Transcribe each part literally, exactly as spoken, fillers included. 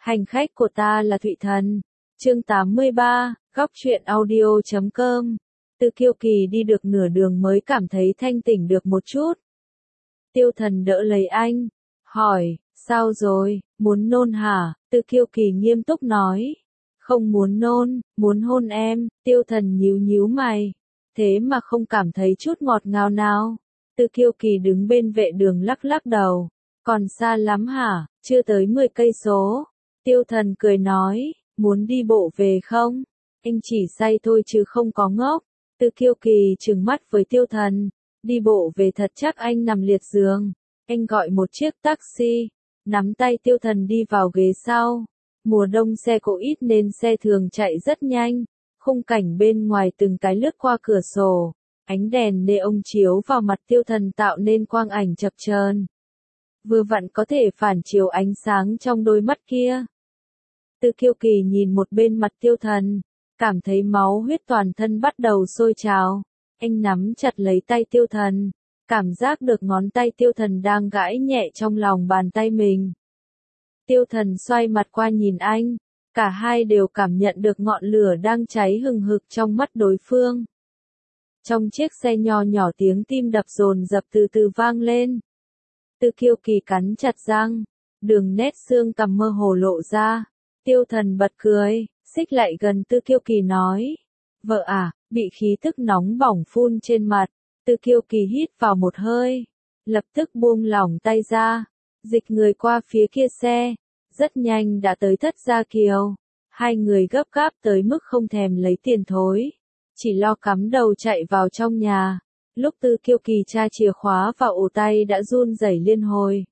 Hành khách của ta là Thụy Thần. Chương tám mươi ba, góc truyện audio chấm com. Từ Kiêu Kỳ đi được nửa đường mới cảm thấy thanh tỉnh được một chút. Tiêu Thần đỡ lấy anh, hỏi, sao rồi, muốn nôn hả? Từ Kiêu Kỳ nghiêm túc nói, không muốn nôn, muốn hôn em. Tiêu Thần nhíu nhíu mày, thế mà không cảm thấy chút ngọt ngào nào. Từ Kiêu Kỳ đứng bên vệ đường lắc lắc đầu, còn xa lắm hả, chưa tới mười cây số. Tiêu Thần cười nói, muốn đi bộ về không? Anh chỉ say thôi chứ không có ngốc. Từ Kiêu Kỳ trừng mắt với Tiêu Thần, đi bộ về thật chắc anh nằm liệt giường. Anh gọi một chiếc taxi, nắm tay Tiêu Thần đi vào ghế sau. Mùa đông xe cộ ít nên xe thường chạy rất nhanh. Khung cảnh bên ngoài từng cái lướt qua cửa sổ, ánh đèn neon chiếu vào mặt Tiêu Thần tạo nên quang ảnh chập chờn, vừa vặn có thể phản chiếu ánh sáng trong đôi mắt kia. Từ Kiêu Kỳ nhìn một bên mặt Tiêu Thần, cảm thấy máu huyết toàn thân bắt đầu sôi trào. Anh nắm chặt lấy tay Tiêu Thần, cảm giác được ngón tay Tiêu Thần đang gãi nhẹ trong lòng bàn tay mình. Tiêu Thần xoay mặt qua nhìn anh, cả hai đều cảm nhận được ngọn lửa đang cháy hừng hực trong mắt đối phương. Trong chiếc xe nho nhỏ tiếng tim đập dồn dập từ từ vang lên. Từ Kiêu Kỳ cắn chặt răng, đường nét xương cằm mơ hồ lộ ra. Tiêu Thần bật cười, xích lại gần Từ Kiêu Kỳ nói, vợ à, bị khí tức nóng bỏng phun trên mặt. Từ Kiêu Kỳ hít vào một hơi, lập tức buông lỏng tay ra, dịch người qua phía kia xe, rất nhanh đã tới Thất Gia Kiều. Hai người gấp gáp tới mức không thèm lấy tiền thối, chỉ lo cắm đầu chạy vào trong nhà. Lúc Từ Kiêu Kỳ tra chìa khóa vào ổ tay đã run rẩy liên hồi.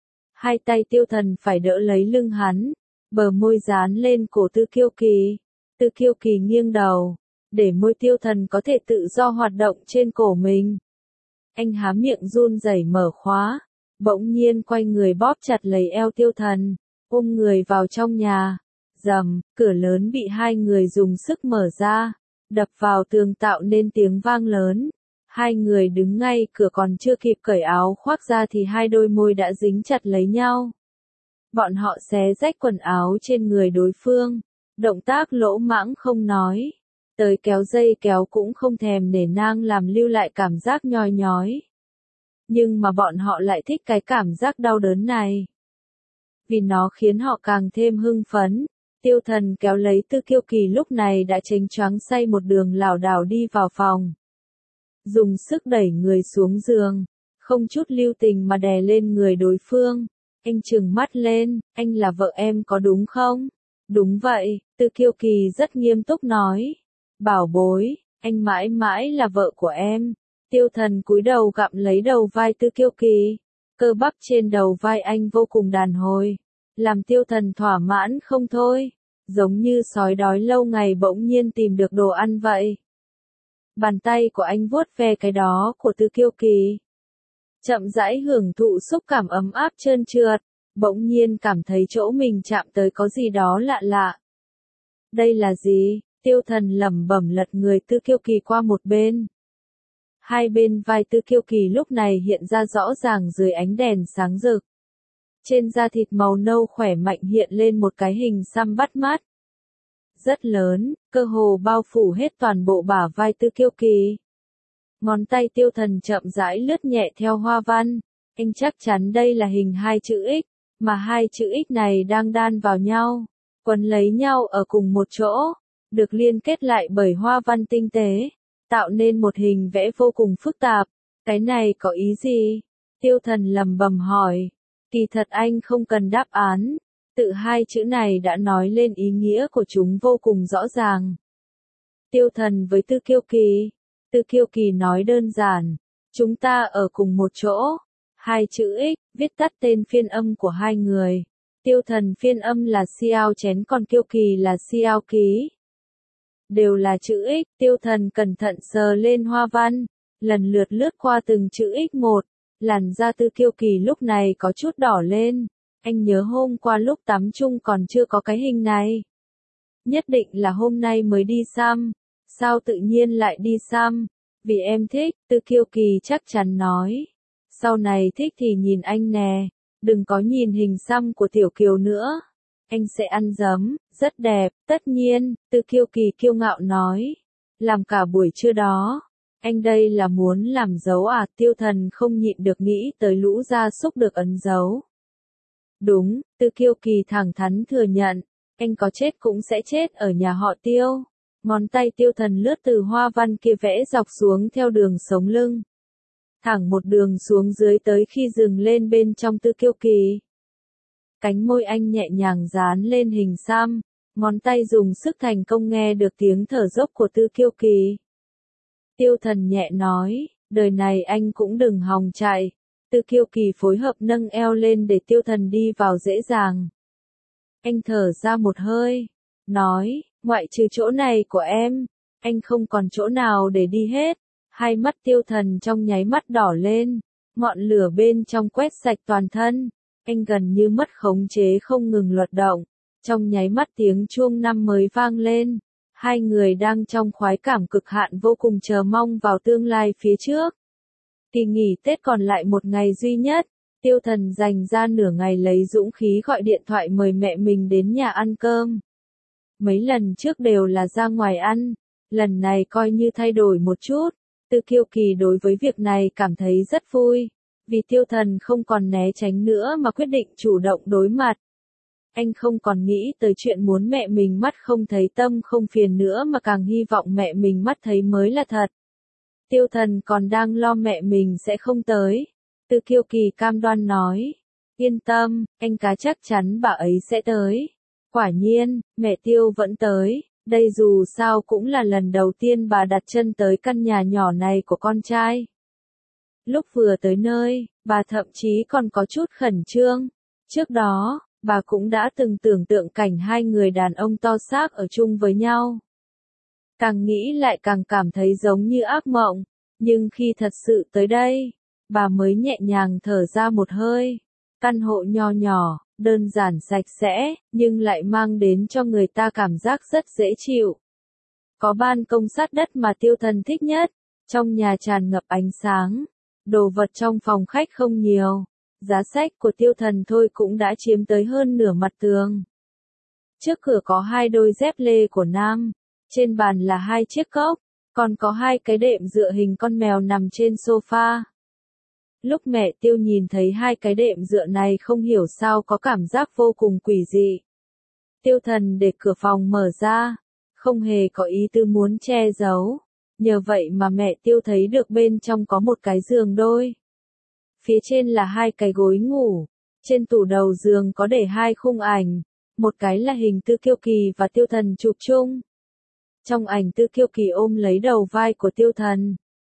Hai tay Tiêu Thần phải đỡ lấy lưng hắn, bờ môi dán lên cổ Từ Kiêu Kỳ. Từ Kiêu Kỳ nghiêng đầu, để môi Tiêu Thần có thể tự do hoạt động trên cổ mình. Anh há miệng run rẩy mở khóa, bỗng nhiên quay người bóp chặt lấy eo Tiêu Thần, ôm người vào trong nhà. Rầm, cửa lớn bị hai người dùng sức mở ra, đập vào tường tạo nên tiếng vang lớn. Hai người đứng ngay cửa còn chưa kịp cởi áo khoác ra thì hai đôi môi đã dính chặt lấy nhau. Bọn họ xé rách quần áo trên người đối phương, động tác lỗ mãng không nói, tới kéo dây kéo cũng không thèm nể nang làm lưu lại cảm giác nhoi nhói. Nhưng mà bọn họ lại thích cái cảm giác đau đớn này, vì nó khiến họ càng thêm hưng phấn. Tiêu Thần kéo lấy Từ Kiêu Kỳ lúc này đã chênh choáng say một đường lảo đảo đi vào phòng. Dùng sức đẩy người xuống giường, không chút lưu tình mà đè lên người đối phương. Anh trừng mắt lên, anh là vợ em có đúng không? Đúng vậy, Từ Kiêu Kỳ rất nghiêm túc nói. Bảo bối, anh mãi mãi là vợ của em. Tiêu Thần cúi đầu gặm lấy đầu vai Từ Kiêu Kỳ. Cơ bắp trên đầu vai anh vô cùng đàn hồi, làm Tiêu Thần thỏa mãn không thôi, giống như sói đói lâu ngày bỗng nhiên tìm được đồ ăn vậy. Bàn tay của anh vuốt ve cái đó của Từ Kiêu Kỳ, chậm rãi hưởng thụ xúc cảm ấm áp trơn trượt, bỗng nhiên cảm thấy chỗ mình chạm tới có gì đó lạ lạ. Đây là gì? Tiêu Thần lẩm bẩm lật người Từ Kiêu Kỳ qua một bên. Hai bên vai Từ Kiêu Kỳ lúc này hiện ra rõ ràng dưới ánh đèn sáng rực. Trên da thịt màu nâu khỏe mạnh hiện lên một cái hình xăm bắt mắt. Rất lớn, cơ hồ bao phủ hết toàn bộ bả vai Từ Kiêu Kỳ. Ngón tay Tiêu Thần chậm rãi lướt nhẹ theo hoa văn. Anh chắc chắn đây là hình hai chữ X, mà hai chữ X này đang đan vào nhau, quấn lấy nhau ở cùng một chỗ, được liên kết lại bởi hoa văn tinh tế, tạo nên một hình vẽ vô cùng phức tạp. Cái này có ý gì? Tiêu Thần lẩm bẩm hỏi. Kỳ thật anh không cần đáp án, tự hai chữ này đã nói lên ý nghĩa của chúng vô cùng rõ ràng. Tiêu Thần với Từ Kiêu Kỳ. Từ Kiêu Kỳ nói đơn giản, chúng ta ở cùng một chỗ. Hai chữ X, viết tắt tên phiên âm của hai người. Tiêu Thần phiên âm là Xiao Chén còn Kiêu Kỳ là Xiao Ký. Đều là chữ X, Tiêu Thần cẩn thận sờ lên hoa văn, lần lượt lướt qua từng chữ X một. Làn da Từ Kiêu Kỳ lúc này có chút đỏ lên. Anh nhớ hôm qua lúc tắm chung còn chưa có cái hình này. Nhất định là hôm nay mới đi xăm. Sao tự nhiên lại đi xăm? Vì em thích, Từ Kiêu Kỳ chắc chắn nói. Sau này thích thì nhìn anh nè, đừng có nhìn hình xăm của Tiểu Kiều nữa. Anh sẽ ăn giấm, rất đẹp, tất nhiên, Tư Kiêu Kỳ kiêu ngạo nói. Làm cả buổi trưa đó. Anh đây là muốn làm dấu à? Tiêu Thần không nhịn được nghĩ tới lũ gia súc được ấn dấu. Đúng, Tư Kiêu Kỳ thẳng thắn thừa nhận, anh có chết cũng sẽ chết ở nhà họ Tiêu. Ngón tay Tiêu Thần lướt từ hoa văn kia vẽ dọc xuống theo đường sống lưng. Thẳng một đường xuống dưới tới khi dừng lên bên trong Tư Kiêu Kỳ. Cánh môi anh nhẹ nhàng dán lên hình xăm, ngón tay dùng sức thành công nghe được tiếng thở dốc của Tư Kiêu Kỳ. Tiêu Thần nhẹ nói, đời này anh cũng đừng hòng chạy. Tư Kiêu Kỳ phối hợp nâng eo lên để Tiêu Thần đi vào dễ dàng. Anh thở ra một hơi, nói, ngoại trừ chỗ này của em, anh không còn chỗ nào để đi hết. Hai mắt Tiêu Thần trong nháy mắt đỏ lên, ngọn lửa bên trong quét sạch toàn thân. Anh gần như mất khống chế không ngừng luật động. Trong nháy mắt tiếng chuông năm mới vang lên. Hai người đang trong khoái cảm cực hạn vô cùng chờ mong vào tương lai phía trước. Kỳ nghỉ Tết còn lại một ngày duy nhất. Tiêu Thần dành ra nửa ngày lấy dũng khí gọi điện thoại mời mẹ mình đến nhà ăn cơm. Mấy lần trước đều là ra ngoài ăn. Lần này coi như thay đổi một chút. Tư Kiêu Kỳ đối với việc này cảm thấy rất vui. Vì Tiêu Thần không còn né tránh nữa mà quyết định chủ động đối mặt. Anh không còn nghĩ tới chuyện muốn mẹ mình mắt không thấy tâm không phiền nữa mà càng hy vọng mẹ mình mắt thấy mới là thật. Tiêu Thần còn đang lo mẹ mình sẽ không tới. Tư Kiêu Kỳ cam đoan nói. Yên tâm, anh cá chắc chắn bà ấy sẽ tới. Quả nhiên, mẹ Tiêu vẫn tới. Đây dù sao cũng là lần đầu tiên bà đặt chân tới căn nhà nhỏ này của con trai. Lúc vừa tới nơi, bà thậm chí còn có chút khẩn trương. Trước đó, bà cũng đã từng tưởng tượng cảnh hai người đàn ông to xác ở chung với nhau. Càng nghĩ lại càng cảm thấy giống như ác mộng. Nhưng khi thật sự tới đây, bà mới nhẹ nhàng thở ra một hơi. Căn hộ nho nhỏ, đơn giản sạch sẽ, nhưng lại mang đến cho người ta cảm giác rất dễ chịu. Có ban công sát đất mà Tiêu Thần thích nhất. Trong nhà tràn ngập ánh sáng. Đồ vật trong phòng khách không nhiều. Giá sách của Tiêu Thần thôi cũng đã chiếm tới hơn nửa mặt tường. Trước cửa có hai đôi dép lê của nam. Trên bàn là hai chiếc cốc. Còn có hai cái đệm dựa hình con mèo nằm trên sofa. Lúc mẹ Tiêu nhìn thấy hai cái đệm dựa này không hiểu sao có cảm giác vô cùng quỷ dị. Tiêu Thần để cửa phòng mở ra. Không hề có ý tư muốn che giấu. Nhờ vậy mà mẹ Tiêu thấy được bên trong có một cái giường đôi. Phía trên là hai cái gối ngủ. Trên tủ đầu giường có để hai khung ảnh. Một cái là hình Tư Kiêu Kỳ và Tiêu Thần chụp chung. Trong ảnh Tư Kiêu Kỳ ôm lấy đầu vai của Tiêu Thần.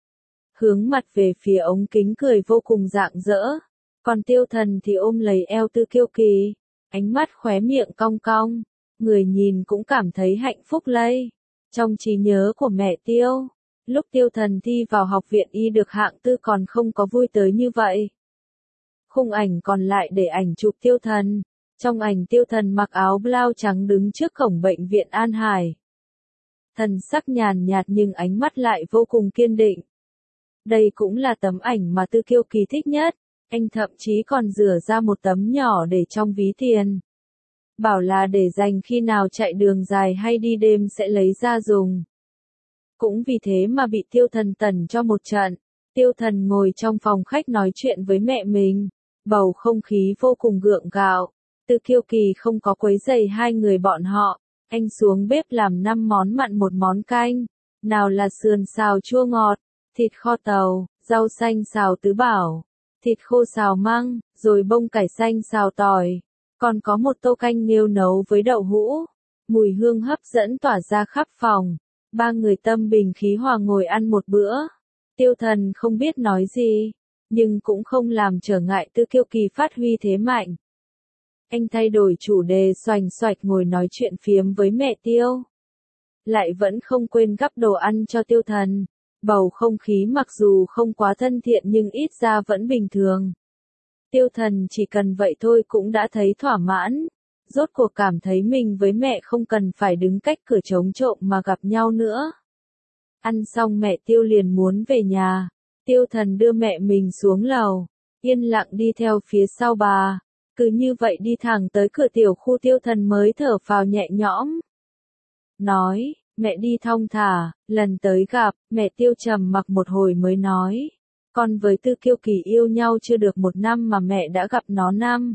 Hướng mặt về phía ống kính cười vô cùng rạng rỡ. Còn Tiêu Thần thì ôm lấy eo Tư Kiêu Kỳ. Ánh mắt khóe miệng cong cong. Người nhìn cũng cảm thấy hạnh phúc lây. Trong trí nhớ của mẹ Tiêu, lúc Tiêu Thần thi vào học viện y được hạng tư còn không có vui tới như vậy. Khung ảnh còn lại để ảnh chụp Tiêu Thần. Trong ảnh Tiêu Thần mặc áo blau trắng đứng trước cổng bệnh viện An Hải. Thần sắc nhàn nhạt nhưng ánh mắt lại vô cùng kiên định. Đây cũng là tấm ảnh mà Tư Kiêu Kỳ thích nhất. Anh thậm chí còn rửa ra một tấm nhỏ để trong ví tiền. Bảo là để dành khi nào chạy đường dài hay đi đêm sẽ lấy ra dùng. Cũng vì thế mà bị Tiêu Thần tẩn cho một trận. Tiêu Thần ngồi trong phòng khách nói chuyện với mẹ mình. Bầu không khí vô cùng gượng gạo. Tư Kiêu Kỳ không có quấy rầy hai người bọn họ. Anh xuống bếp làm năm món mặn một món canh. Nào là sườn xào chua ngọt, thịt kho tàu, rau xanh xào tứ bảo, thịt khô xào măng, rồi bông cải xanh xào tỏi. Còn có một tô canh nghêu nấu với đậu hũ. Mùi hương hấp dẫn tỏa ra khắp phòng. Ba người tâm bình khí hòa ngồi ăn một bữa. Tiêu Thần không biết nói gì, nhưng cũng không làm trở ngại Tư Kiêu Kỳ phát huy thế mạnh. Anh thay đổi chủ đề xoành xoạch ngồi nói chuyện phiếm với mẹ Tiêu. Lại vẫn không quên gắp đồ ăn cho Tiêu Thần. Bầu không khí mặc dù không quá thân thiện nhưng ít ra vẫn bình thường. Tiêu Thần chỉ cần vậy thôi cũng đã thấy thỏa mãn. Rốt cuộc cảm thấy mình với mẹ không cần phải đứng cách cửa trống trộm mà gặp nhau nữa. Ăn xong mẹ Tiêu liền muốn về nhà. Tiêu Thần đưa mẹ mình xuống lầu. Yên lặng đi theo phía sau bà. Cứ như vậy đi thẳng tới cửa tiểu khu Tiêu Thần mới thở phào nhẹ nhõm. Nói, mẹ đi thong thả, lần tới gặp, mẹ Tiêu trầm mặc một hồi mới nói. Con với Tư Kiêu Kỳ yêu nhau chưa được một năm mà mẹ đã gặp nó năm.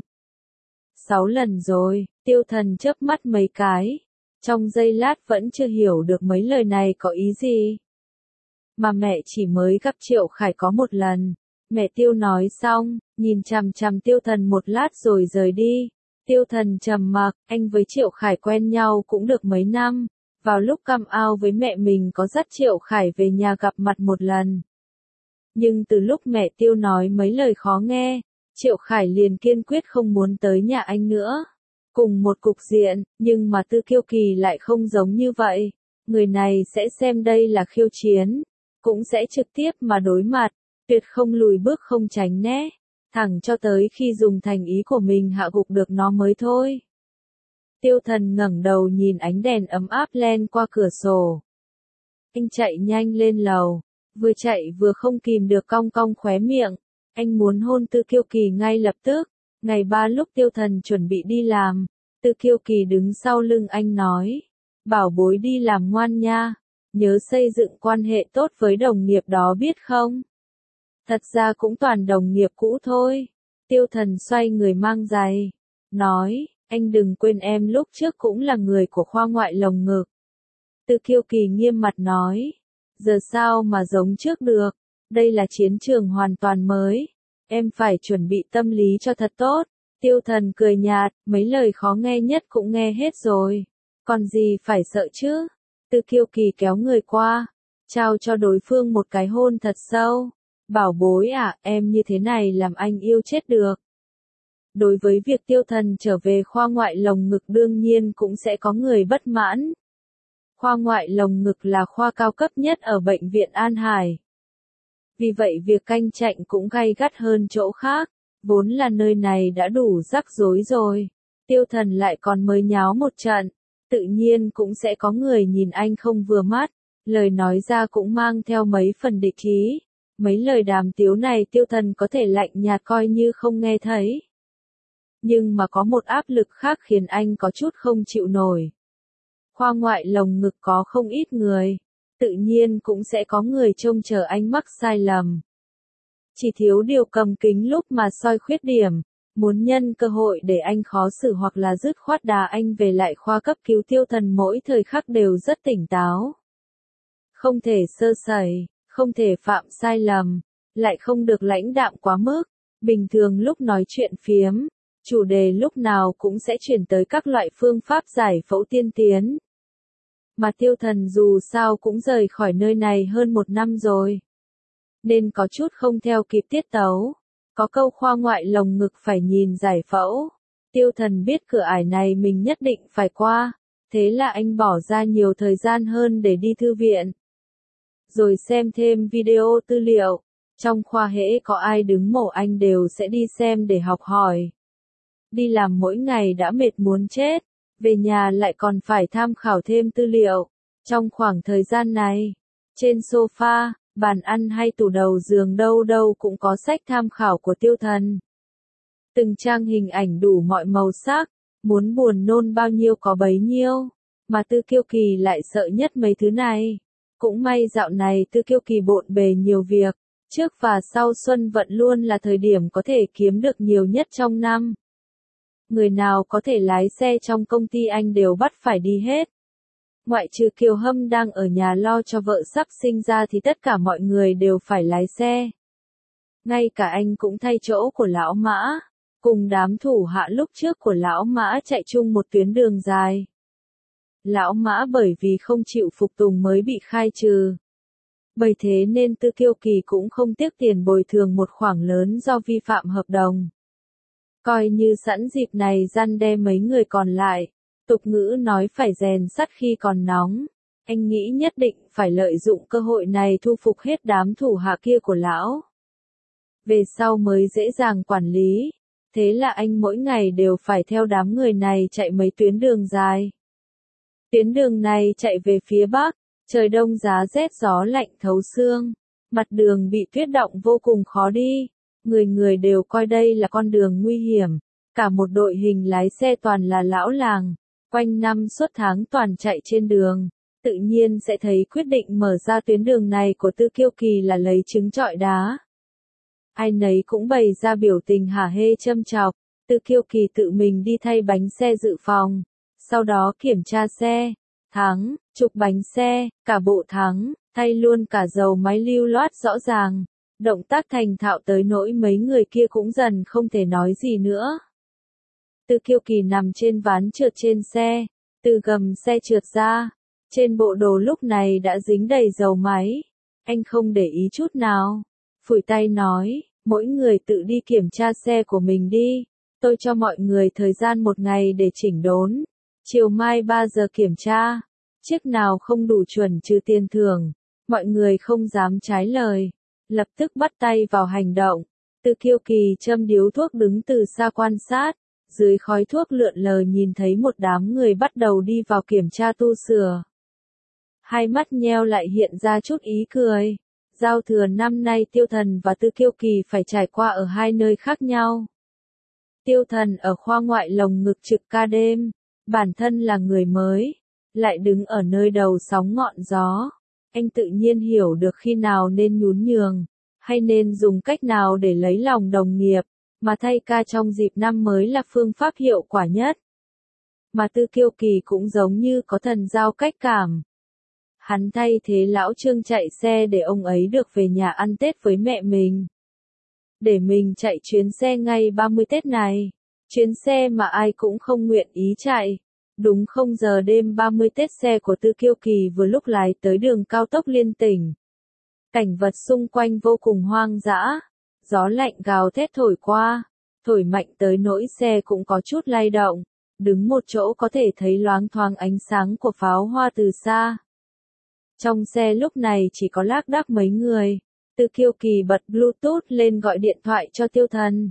Sáu lần rồi, Tiêu Thần chớp mắt mấy cái. Trong giây lát vẫn chưa hiểu được mấy lời này có ý gì. Mà mẹ chỉ mới gặp Triệu Khải có một lần. Mẹ Tiêu nói xong, nhìn chằm chằm Tiêu Thần một lát rồi rời đi. Tiêu Thần trầm mặc, anh với Triệu Khải quen nhau cũng được mấy năm. Vào lúc cam ao với mẹ mình có dắt Triệu Khải về nhà gặp mặt một lần. Nhưng từ lúc mẹ Tiêu nói mấy lời khó nghe, Triệu Khải liền kiên quyết không muốn tới nhà anh nữa. Cùng một cục diện, nhưng mà Tư Kiêu Kỳ lại không giống như vậy. Người này sẽ xem đây là khiêu chiến, cũng sẽ trực tiếp mà đối mặt, tuyệt không lùi bước không tránh né, thẳng cho tới khi dùng thành ý của mình hạ gục được nó mới thôi. Tiêu Thần ngẩng đầu nhìn ánh đèn ấm áp len qua cửa sổ. Anh chạy nhanh lên lầu, vừa chạy vừa không kìm được cong cong khóe miệng. Anh muốn hôn Tư Kiêu Kỳ ngay lập tức. Ngày ba lúc Tiêu Thần chuẩn bị đi làm, Tư Kiêu Kỳ đứng sau lưng anh nói. Bảo bối đi làm ngoan nha, nhớ xây dựng quan hệ tốt với đồng nghiệp đó biết không? Thật ra cũng toàn đồng nghiệp cũ thôi. Tiêu Thần xoay người mang giày, nói, anh đừng quên em lúc trước cũng là người của khoa ngoại lồng ngực. Tư Kiêu Kỳ nghiêm mặt nói, giờ sao mà giống trước được, đây là chiến trường hoàn toàn mới, em phải chuẩn bị tâm lý cho thật tốt. Tiêu Thần cười nhạt, mấy lời khó nghe nhất cũng nghe hết rồi, còn gì phải sợ chứ. Tư Kiêu Kỳ kéo người qua, trao cho đối phương một cái hôn thật sâu. Bảo bối à, em như thế này làm anh yêu chết được. Đối với việc Tiêu Thần trở về khoa ngoại lồng ngực đương nhiên cũng sẽ có người bất mãn. Khoa ngoại lồng ngực là khoa cao cấp nhất ở bệnh viện An Hải. Vì vậy việc cạnh tranh cũng gay gắt hơn chỗ khác, vốn là nơi này đã đủ rắc rối rồi. Tiêu Thần lại còn mới nháo một trận, tự nhiên cũng sẽ có người nhìn anh không vừa mắt, lời nói ra cũng mang theo mấy phần địch ý. Mấy lời đàm tiếu này Tiêu Thần có thể lạnh nhạt coi như không nghe thấy. Nhưng mà có một áp lực khác khiến anh có chút không chịu nổi. Khoa ngoại lồng ngực có không ít người, tự nhiên cũng sẽ có người trông chờ anh mắc sai lầm. Chỉ thiếu điều cầm kính lúc mà soi khuyết điểm, muốn nhân cơ hội để anh khó xử hoặc là dứt khoát đá anh về lại khoa cấp cứu. Tiêu Thần mỗi thời khắc đều rất tỉnh táo. Không thể sơ sẩy, không thể phạm sai lầm, lại không được lãnh đạm quá mức. Bình thường lúc nói chuyện phiếm, chủ đề lúc nào cũng sẽ chuyển tới các loại phương pháp giải phẫu tiên tiến. Mà Tiêu Thần dù sao cũng rời khỏi nơi này hơn một năm rồi, nên có chút không theo kịp tiết tấu. Có câu khoa ngoại lồng ngực phải nhìn giải phẫu. Tiêu Thần biết cửa ải này mình nhất định phải qua, thế là anh bỏ ra nhiều thời gian hơn để đi thư viện. Rồi xem thêm video tư liệu, trong khoa hễ có ai đứng mổ anh đều sẽ đi xem để học hỏi. Đi làm mỗi ngày đã mệt muốn chết, về nhà lại còn phải tham khảo thêm tư liệu. Trong khoảng thời gian này, trên sofa, bàn ăn hay tủ đầu giường đâu đâu cũng có sách tham khảo của Tiêu Thần. Từng trang hình ảnh đủ mọi màu sắc, muốn buồn nôn bao nhiêu có bấy nhiêu, mà Tư Kiêu Kỳ lại sợ nhất mấy thứ này. Cũng may dạo này Tư Kiêu Kỳ bộn bề nhiều việc, trước và sau xuân vận luôn là thời điểm có thể kiếm được nhiều nhất trong năm. Người nào có thể lái xe trong công ty anh đều bắt phải đi hết. Ngoại trừ Kiều Hâm đang ở nhà lo cho vợ sắp sinh ra thì tất cả mọi người đều phải lái xe. Ngay cả anh cũng thay chỗ của lão Mã, cùng đám thủ hạ lúc trước của lão Mã chạy chung một tuyến đường dài. Lão Mã bởi vì không chịu phục tùng mới bị khai trừ. Bởi thế nên Tư Kiêu Kỳ cũng không tiếc tiền bồi thường một khoản lớn do vi phạm hợp đồng. Coi như sẵn dịp này răn đe mấy người còn lại, tục ngữ nói phải rèn sắt khi còn nóng. Anh nghĩ nhất định phải lợi dụng cơ hội này thu phục hết đám thủ hạ kia của lão. Về sau mới dễ dàng quản lý, thế là anh mỗi ngày đều phải theo đám người này chạy mấy tuyến đường dài. Tuyến đường này chạy về phía bắc, trời đông giá rét gió lạnh thấu xương, mặt đường bị tuyết đọng vô cùng khó đi, người người đều coi đây là con đường nguy hiểm, cả một đội hình lái xe toàn là lão làng, quanh năm suốt tháng toàn chạy trên đường, tự nhiên sẽ thấy quyết định mở ra tuyến đường này của Tư Kiêu Kỳ là lấy trứng trọi đá. Ai nấy cũng bày ra biểu tình hả hê châm chọc, Tư Kiêu Kỳ tự mình đi thay bánh xe dự phòng, sau đó kiểm tra xe, thắng, trục bánh xe, cả bộ thắng, thay luôn cả dầu máy lưu loát rõ ràng, động tác thành thạo tới nỗi mấy người kia cũng dần không thể nói gì nữa. Tư Kiêu Kỳ nằm trên ván trượt trên xe, từ gầm xe trượt ra, trên bộ đồ lúc này đã dính đầy dầu máy, anh không để ý chút nào, phủi tay nói, mỗi người tự đi kiểm tra xe của mình đi, tôi cho mọi người thời gian một ngày để chỉnh đốn, chiều mai ba giờ kiểm tra, chiếc nào không đủ chuẩn trừ tiền thưởng, mọi người không dám trái lời, lập tức bắt tay vào hành động. Tư Kiêu Kỳ châm điếu thuốc đứng từ xa quan sát, dưới khói thuốc lượn lờ nhìn thấy một đám người bắt đầu đi vào kiểm tra tu sửa. Hai mắt nheo lại hiện ra chút ý cười. Giao thừa năm nay Tiêu Thần và Tư Kiêu Kỳ phải trải qua ở hai nơi khác nhau. Tiêu Thần ở khoa ngoại lồng ngực trực ca đêm, bản thân là người mới, lại đứng ở nơi đầu sóng ngọn gió. Anh tự nhiên hiểu được khi nào nên nhún nhường, hay nên dùng cách nào để lấy lòng đồng nghiệp, mà thay ca trong dịp năm mới là phương pháp hiệu quả nhất. Mà Tư Kiêu Kỳ cũng giống như có thần giao cách cảm. Hắn thay thế lão Trương chạy xe để ông ấy được về nhà ăn Tết với mẹ mình. Để mình chạy chuyến xe ngay ba mươi Tết này. Chuyến xe mà ai cũng không nguyện ý chạy. Đúng không giờ đêm ba mươi Tết xe của Tư Kiêu Kỳ vừa lúc lái tới đường cao tốc liên tỉnh. Cảnh vật xung quanh vô cùng hoang dã. Gió lạnh gào thét thổi qua. Thổi mạnh tới nỗi xe cũng có chút lay động. Đứng một chỗ có thể thấy loáng thoáng ánh sáng của pháo hoa từ xa. Trong xe lúc này chỉ có lác đác mấy người. Tư Kiêu Kỳ bật Bluetooth lên gọi điện thoại cho Tiêu Thần.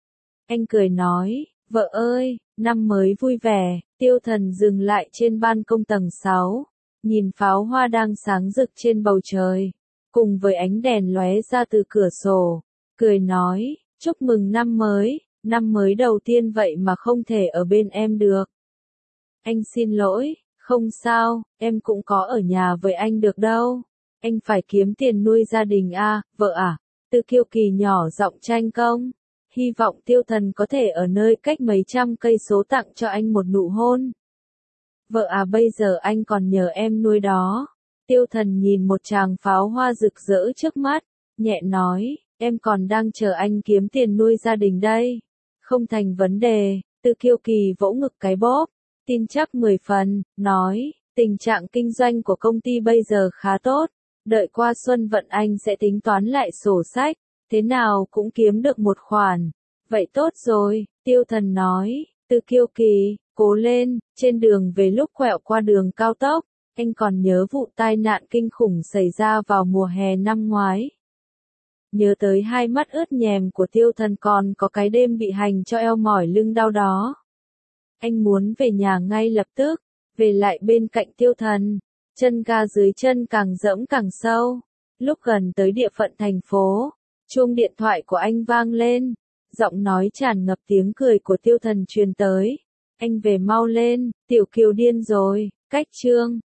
Anh cười nói, vợ ơi, năm mới vui vẻ. Tiêu Thần dừng lại trên ban công tầng sáu, nhìn pháo hoa đang sáng rực trên bầu trời, cùng với ánh đèn lóe ra từ cửa sổ, cười nói, chúc mừng năm mới, năm mới đầu tiên vậy mà không thể ở bên em được. Anh xin lỗi. Không sao, em cũng có ở nhà với anh được đâu. Anh phải kiếm tiền nuôi gia đình à, vợ à. Tư Kiêu Kỳ nhỏ giọng tranh công. Hy vọng Tiêu Thần có thể ở nơi cách mấy trăm cây số tặng cho anh một nụ hôn. Vợ à, bây giờ anh còn nhờ em nuôi đó. Tiêu Thần nhìn một tràng pháo hoa rực rỡ trước mắt, nhẹ nói, em còn đang chờ anh kiếm tiền nuôi gia đình đây. Không thành vấn đề. Tư Kiêu Kỳ vỗ ngực cái bóp. Tin chắc mười phần, nói, tình trạng kinh doanh của công ty bây giờ khá tốt, đợi qua xuân vận anh sẽ tính toán lại sổ sách, thế nào cũng kiếm được một khoản. Vậy tốt rồi, Tiêu Thần nói, Tư Kiêu Kỳ, cố lên, trên đường về lúc quẹo qua đường cao tốc, anh còn nhớ vụ tai nạn kinh khủng xảy ra vào mùa hè năm ngoái. Nhớ tới hai mắt ướt nhèm của Tiêu Thần còn có cái đêm bị hành cho eo mỏi lưng đau đó. Anh muốn về nhà ngay lập tức, về lại bên cạnh Tiêu Thần, chân ga dưới chân càng dẫm càng sâu. Lúc gần tới địa phận thành phố, chuông điện thoại của anh vang lên, giọng nói tràn ngập tiếng cười của Tiêu Thần truyền tới. Anh về mau lên, Tiểu Kiều điên rồi, cách Trương.